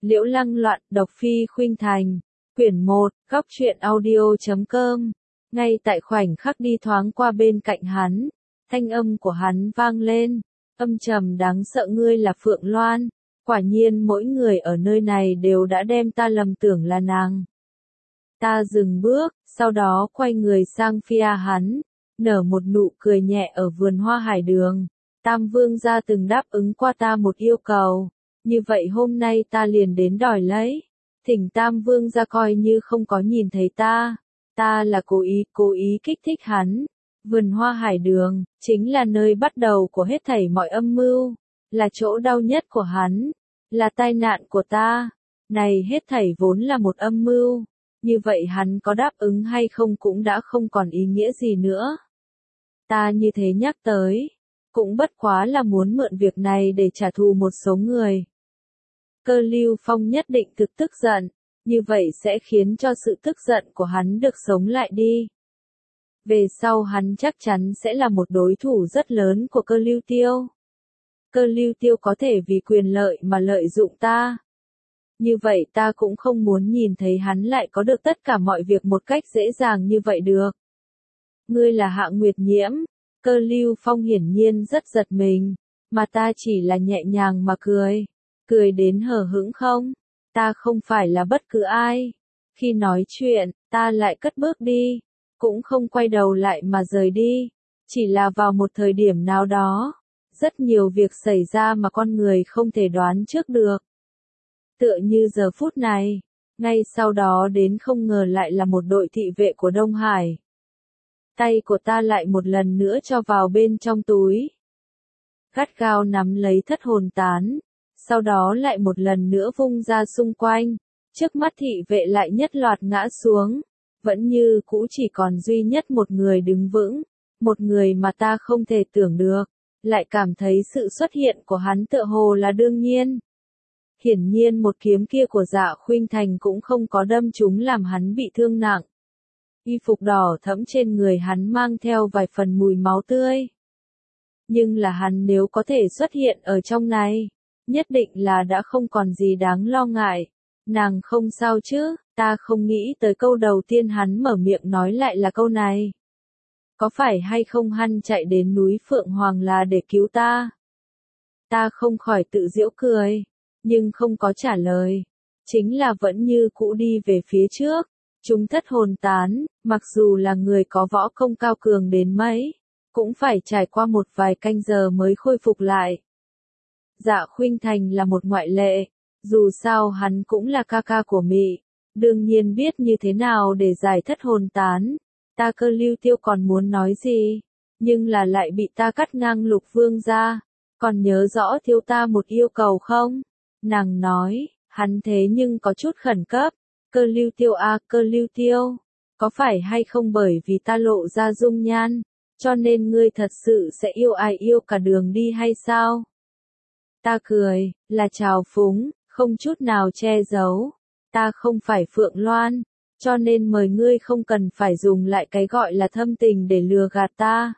Liễu Lăng Loạn, độc phi khuynh thành. Quyển 1, góc truyện audio.com. Ngay tại khoảnh khắc đi thoáng qua bên cạnh hắn, thanh âm của hắn vang lên, âm trầm đáng sợ, ngươi là Phượng Loan. Quả nhiên mỗi người ở nơi này đều đã đem ta lầm tưởng là nàng. Ta dừng bước, sau đó quay người sang phía hắn, nở một nụ cười nhẹ. Ở vườn hoa hải đường, Tam Vương gia từng đáp ứng qua ta một yêu cầu, như vậy hôm nay ta liền đến đòi lấy. Thỉnh Tam Vương gia coi như không có nhìn thấy ta. Ta là cố ý kích thích hắn. Vườn hoa hải đường, chính là nơi bắt đầu của hết thảy mọi âm mưu, là chỗ đau nhất của hắn, là tai nạn của ta. Này hết thảy vốn là một âm mưu, như vậy hắn có đáp ứng hay không cũng đã không còn ý nghĩa gì nữa. Ta như thế nhắc tới, cũng bất quá là muốn mượn việc này để trả thù một số người. Cơ Lưu Phong nhất định thực tức giận, như vậy sẽ khiến cho sự tức giận của hắn được sống lại đi. Về sau hắn chắc chắn sẽ là một đối thủ rất lớn của Cơ Lưu Tiêu. Cơ Lưu Tiêu có thể vì quyền lợi mà lợi dụng ta. Như vậy ta cũng không muốn nhìn thấy hắn lại có được tất cả mọi việc một cách dễ dàng như vậy được. Ngươi là Hạ Nguyệt Nhiễm. Cơ Lưu Phong hiển nhiên rất giật mình, mà ta chỉ là nhẹ nhàng mà cười. Cười đến hờ hững không? Ta không phải là bất cứ ai. Khi nói chuyện, ta lại cất bước đi, cũng không quay đầu lại mà rời đi. Chỉ là vào một thời điểm nào đó, rất nhiều việc xảy ra mà con người không thể đoán trước được. Tựa như giờ phút này, ngay sau đó đến không ngờ lại là một đội thị vệ của Đông Hải. Tay của ta lại một lần nữa cho vào bên trong túi, gắt gao nắm lấy thất hồn tán, sau đó lại một lần nữa vung ra xung quanh. Trước mắt thị vệ lại nhất loạt ngã xuống, vẫn như cũ chỉ còn duy nhất một người đứng vững, một người mà ta không thể tưởng được, lại cảm thấy sự xuất hiện của hắn tựa hồ là đương nhiên. Hiển nhiên một kiếm kia của Dạ Khuynh Thành cũng không có đâm trúng làm hắn bị thương nặng. Y phục đỏ thẫm trên người hắn mang theo vài phần mùi máu tươi. Nhưng là hắn nếu có thể xuất hiện ở trong này, nhất định là đã không còn gì đáng lo ngại. Nàng không sao chứ? Ta không nghĩ tới câu đầu tiên hắn mở miệng nói lại là câu này. Có phải hay không hắn chạy đến núi Phượng Hoàng là để cứu ta? Ta không khỏi tự giễu cười, nhưng không có trả lời. Chính là vẫn như cũ đi về phía trước. Chúng thất hồn tán, mặc dù là người có võ công cao cường đến mấy, cũng phải trải qua một vài canh giờ mới khôi phục lại. Dạ Khuynh Thành là một ngoại lệ, dù sao hắn cũng là ca ca của Mị, đương nhiên biết như thế nào để giải thất hồn tán. Ta Cơ Lưu Tiêu còn muốn nói gì, nhưng là lại bị ta cắt ngang. Lục Vương gia, còn nhớ rõ thiếu ta một yêu cầu không? Nàng nói, hắn thế nhưng có chút khẩn cấp. Cơ Lưu Tiêu à, Cơ Lưu Tiêu, có phải hay không bởi vì ta lộ ra dung nhan, cho nên ngươi thật sự sẽ yêu ai yêu cả đường đi hay sao? Ta cười, là trào phúng, không chút nào che giấu. Ta không phải Phượng Loan, cho nên mời ngươi không cần phải dùng lại cái gọi là thâm tình để lừa gạt ta.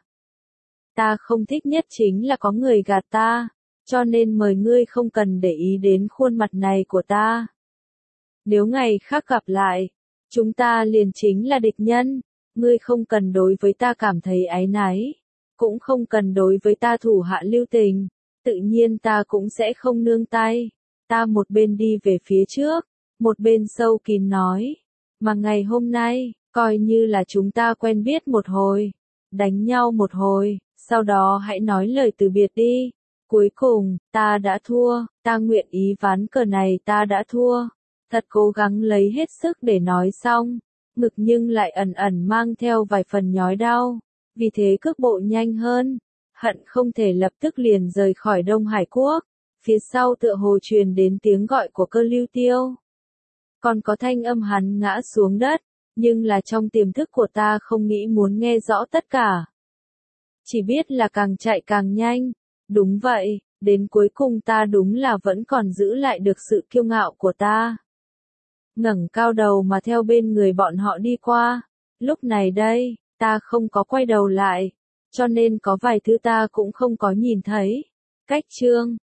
Ta không thích nhất chính là có người gạt ta, cho nên mời ngươi không cần để ý đến khuôn mặt này của ta. Nếu ngày khác gặp lại, chúng ta liền chính là địch nhân. Ngươi không cần đối với ta cảm thấy áy náy, cũng không cần đối với ta thủ hạ lưu tình, tự nhiên ta cũng sẽ không nương tay. Ta một bên đi về phía trước, một bên sâu kín nói, mà ngày hôm nay, coi như là chúng ta quen biết một hồi, đánh nhau một hồi, sau đó hãy nói lời từ biệt đi. Cuối cùng, ta đã thua, ta nguyện ý ván cờ này ta đã thua. Thật cố gắng lấy hết sức để nói xong, ngực nhưng lại ẩn ẩn mang theo vài phần nhói đau, vì thế cước bộ nhanh hơn, hận không thể lập tức liền rời khỏi Đông Hải Quốc. Phía sau tựa hồ truyền đến tiếng gọi của Cơ Lưu Tiêu. Còn có thanh âm hắn ngã xuống đất, nhưng là trong tiềm thức của ta không nghĩ muốn nghe rõ tất cả. Chỉ biết là càng chạy càng nhanh. Đúng vậy, đến cuối cùng ta đúng là vẫn còn giữ lại được sự kiêu ngạo của ta. Ngẩng cao đầu mà theo bên người bọn họ đi qua. Lúc này đây, ta không có quay đầu lại, cho nên có vài thứ ta cũng không có nhìn thấy. Cách chương